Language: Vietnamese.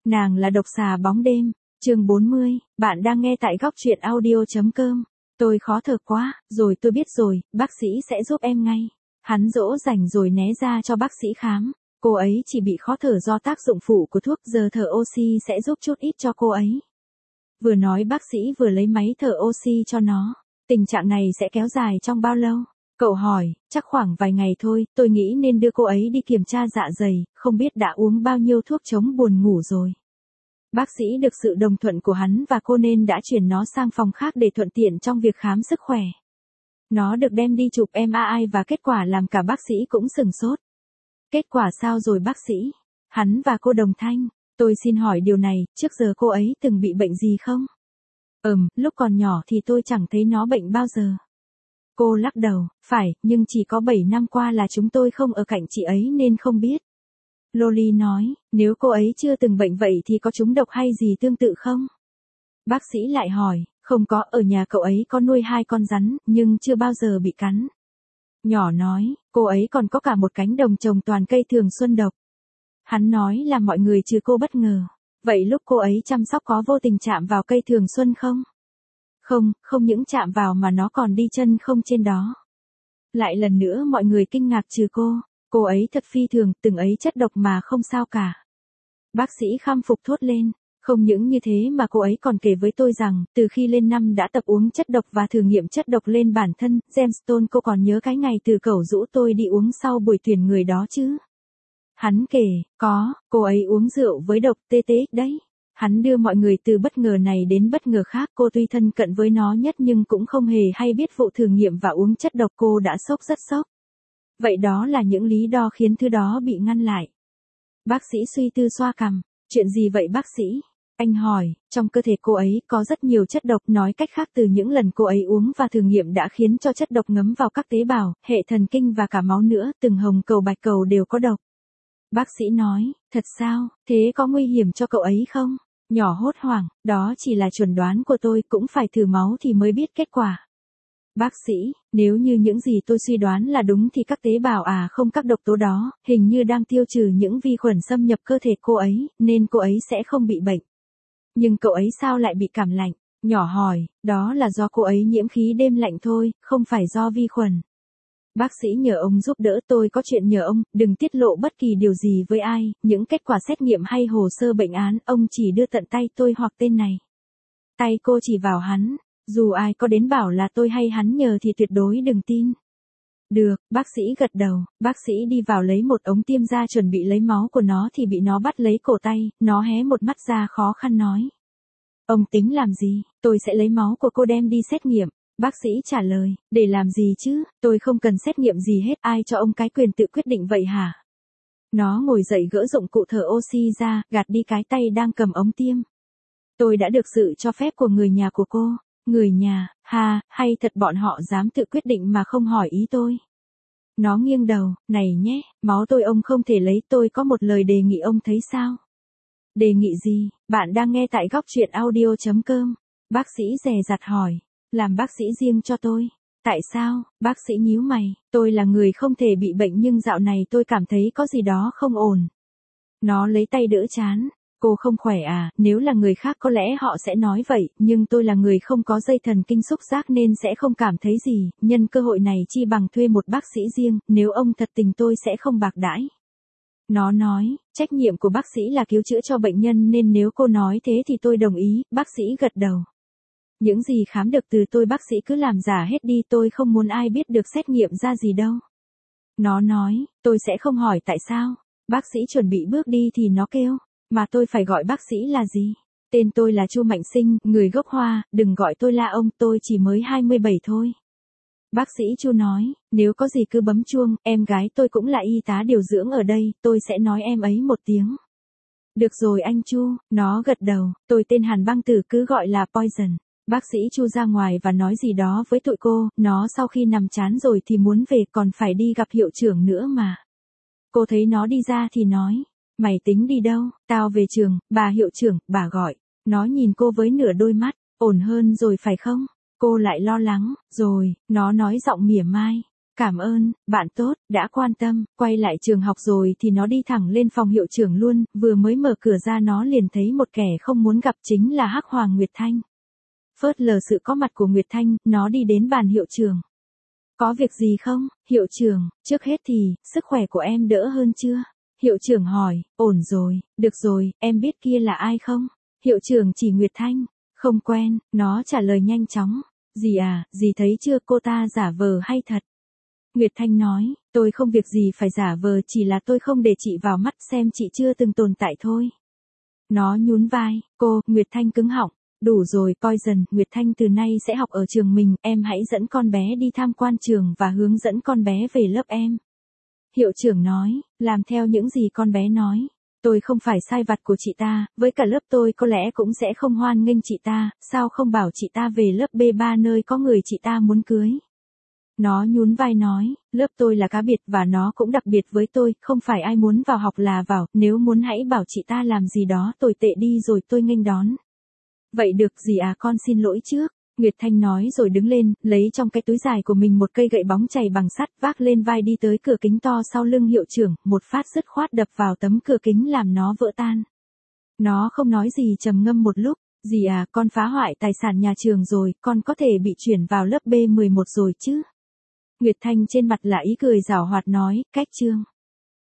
Nàng là độc xà bóng đêm, chương 40, bạn đang nghe tại góc truyện audio.com. Tôi khó thở quá, rồi tôi biết rồi, bác sĩ sẽ giúp em ngay. Hắn dỗ dành rồi né ra cho bác sĩ khám. Cô ấy chỉ bị khó thở do tác dụng phụ của thuốc, giờ thở oxy sẽ giúp chút ít cho cô ấy. Vừa nói bác sĩ vừa lấy máy thở oxy cho nó. Tình trạng này sẽ kéo dài trong bao lâu? Cậu hỏi, chắc khoảng vài ngày thôi, tôi nghĩ nên đưa cô ấy đi kiểm tra dạ dày, không biết đã uống bao nhiêu thuốc chống buồn ngủ rồi. Bác sĩ được sự đồng thuận của hắn và cô nên đã chuyển nó sang phòng khác để thuận tiện trong việc khám sức khỏe. Nó được đem đi chụp MRI và kết quả làm cả bác sĩ cũng sửng sốt. Kết quả sao rồi bác sĩ? Hắn và cô đồng thanh, tôi xin hỏi điều này, trước giờ cô ấy từng bị bệnh gì không? Lúc còn nhỏ thì tôi chẳng thấy nó bệnh bao giờ. Cô lắc đầu, phải, nhưng chỉ có 7 năm qua là chúng tôi không ở cạnh chị ấy nên không biết. Loli nói, nếu cô ấy chưa từng bệnh vậy thì có trúng độc hay gì tương tự không? Bác sĩ lại hỏi, không có, ở nhà cậu ấy có nuôi 2 con rắn, nhưng chưa bao giờ bị cắn. Nhỏ nói, cô ấy còn có cả một cánh đồng trồng toàn cây thường xuân độc. Hắn nói là mọi người trừ cô bất ngờ. Vậy lúc cô ấy chăm sóc có vô tình chạm vào cây thường xuân không? Không những chạm vào mà nó còn đi chân không trên đó. Lại lần nữa mọi người kinh ngạc trừ cô ấy thật phi thường, từng ấy chất độc mà không sao cả. Bác sĩ khâm phục thốt lên, không những như thế mà cô ấy còn kể với tôi rằng, từ khi lên năm đã tập uống chất độc và thử nghiệm chất độc lên bản thân, Gemstone cô còn nhớ cái ngày từ cẩu rũ tôi đi uống sau buổi tuyển người đó chứ. Hắn kể, có, cô ấy uống rượu với độc TTX đấy. Hắn đưa mọi người từ bất ngờ này đến bất ngờ khác, cô tuy thân cận với nó nhất nhưng cũng không hề hay biết vụ thử nghiệm và uống chất độc, cô đã sốc rất sốc. Vậy đó là những lý do khiến thứ đó bị ngăn lại. Bác sĩ suy tư xoa cằm, chuyện gì vậy bác sĩ? Anh hỏi, trong cơ thể cô ấy có rất nhiều chất độc, nói cách khác từ những lần cô ấy uống và thử nghiệm đã khiến cho chất độc ngấm vào các tế bào, hệ thần kinh và cả máu nữa, từng hồng cầu bạch cầu đều có độc. Bác sĩ nói, thật sao, thế có nguy hiểm cho cậu ấy không? Nhỏ hốt hoảng, đó chỉ là chuẩn đoán của tôi, cũng phải thử máu thì mới biết kết quả. Bác sĩ, nếu như những gì tôi suy đoán là đúng thì các tế bào không các độc tố đó, hình như đang tiêu trừ những vi khuẩn xâm nhập cơ thể cô ấy, nên cô ấy sẽ không bị bệnh. Nhưng cậu ấy sao lại bị cảm lạnh? Nhỏ hỏi, đó là do cô ấy nhiễm khí đêm lạnh thôi, không phải do vi khuẩn. Bác sĩ nhờ ông giúp đỡ, tôi có chuyện nhờ ông, đừng tiết lộ bất kỳ điều gì với ai, những kết quả xét nghiệm hay hồ sơ bệnh án, ông chỉ đưa tận tay tôi hoặc tên này. Tay cô chỉ vào hắn, dù ai có đến bảo là tôi hay hắn nhờ thì tuyệt đối đừng tin. Được, bác sĩ gật đầu, bác sĩ đi vào lấy một ống tiêm ra chuẩn bị lấy máu của nó thì bị nó bắt lấy cổ tay, nó hé một mắt ra khó khăn nói. Ông tính làm gì? Tôi sẽ lấy máu của cô đem đi xét nghiệm. Bác sĩ trả lời, để làm gì chứ, tôi không cần xét nghiệm gì hết, ai cho ông cái quyền tự quyết định vậy hả? Nó ngồi dậy gỡ dụng cụ thở oxy ra, gạt đi cái tay đang cầm ống tiêm. Tôi đã được sự cho phép của người nhà của cô. Người nhà, hay thật bọn họ dám tự quyết định mà không hỏi ý tôi. Nó nghiêng đầu, này nhé, máu tôi ông không thể lấy, tôi có một lời đề nghị, ông thấy sao? Đề nghị gì? Bạn đang nghe tại góc truyện audio.com. Bác sĩ dè dặt hỏi. Làm bác sĩ riêng cho tôi. Tại sao? Bác sĩ nhíu mày, tôi là người không thể bị bệnh nhưng dạo này tôi cảm thấy có gì đó không ổn. Nó lấy tay đỡ trán. Cô không khỏe à? Nếu là người khác có lẽ họ sẽ nói vậy, nhưng tôi là người không có dây thần kinh xúc giác nên sẽ không cảm thấy gì, nhân cơ hội này chi bằng thuê một bác sĩ riêng, nếu ông thật tình tôi sẽ không bạc đãi. Nó nói, trách nhiệm của bác sĩ là cứu chữa cho bệnh nhân nên nếu cô nói thế thì tôi đồng ý, bác sĩ gật đầu. Những gì khám được từ tôi bác sĩ cứ làm giả hết đi, tôi không muốn ai biết được xét nghiệm ra gì đâu. Nó nói, tôi sẽ không hỏi tại sao. Bác sĩ chuẩn bị bước đi thì nó kêu, mà tôi phải gọi bác sĩ là gì? Tên tôi là Chu Mạnh Sinh, người gốc Hoa, đừng gọi tôi là ông, tôi chỉ mới 27 thôi. Bác sĩ Chu nói, nếu có gì cứ bấm chuông, em gái tôi cũng là y tá điều dưỡng ở đây, tôi sẽ nói em ấy một tiếng. Được rồi anh Chu, nó gật đầu, tôi tên Hàn Băng Tử, cứ gọi là Poison. Bác sĩ Chu ra ngoài và nói gì đó với tụi cô, nó sau khi nằm chán rồi thì muốn về, còn phải đi gặp hiệu trưởng nữa mà. Cô thấy nó đi ra thì nói, mày tính đi đâu? Tao về trường, bà hiệu trưởng, bà gọi. Nó nhìn cô với nửa đôi mắt, ổn hơn rồi phải không? Cô lại lo lắng, rồi, nó nói giọng mỉa mai. Cảm ơn, bạn tốt, đã quan tâm. Quay lại trường học rồi thì nó đi thẳng lên phòng hiệu trưởng luôn, vừa mới mở cửa ra nó liền thấy một kẻ không muốn gặp, chính là Hắc Hoàng Nguyệt Thanh. Phớt lờ sự có mặt của Nguyệt Thanh, nó đi đến bàn hiệu trưởng. Có việc gì không, hiệu trưởng, trước hết thì, sức khỏe của em đỡ hơn chưa? Hiệu trưởng hỏi, ổn rồi, được rồi, em biết kia là ai không? Hiệu trưởng chỉ Nguyệt Thanh, không quen, nó trả lời nhanh chóng. Dì à, dì thấy chưa, cô ta giả vờ hay thật? Nguyệt Thanh nói, tôi không việc gì phải giả vờ, chỉ là tôi không để chị vào mắt xem chị chưa từng tồn tại thôi. Nó nhún vai, cô, Nguyệt Thanh cứng họng. Đủ rồi, Poison, Nguyệt Thanh từ nay sẽ học ở trường mình, em hãy dẫn con bé đi tham quan trường và hướng dẫn con bé về lớp em. Hiệu trưởng nói, làm theo những gì con bé nói. Tôi không phải sai vặt của chị ta, với cả lớp tôi có lẽ cũng sẽ không hoan nghênh chị ta, sao không bảo chị ta về lớp B3 nơi có người chị ta muốn cưới. Nó nhún vai nói, lớp tôi là cá biệt và nó cũng đặc biệt với tôi, không phải ai muốn vào học là vào, nếu muốn hãy bảo chị ta làm gì đó tồi tệ đi rồi tôi nghênh đón. Vậy được dì à, con xin lỗi trước. Nguyệt Thanh nói rồi đứng lên, lấy trong cái túi dài của mình một cây gậy bóng chày bằng sắt, vác lên vai đi tới cửa kính to sau lưng hiệu trưởng, một phát dứt khoát đập vào tấm cửa kính làm nó vỡ tan. Nó không nói gì, trầm ngâm một lúc. Dì à, con phá hoại tài sản nhà trường rồi, con có thể bị chuyển vào lớp B11 rồi chứ? Nguyệt Thanh trên mặt là ý cười giảo hoạt nói, cách chương.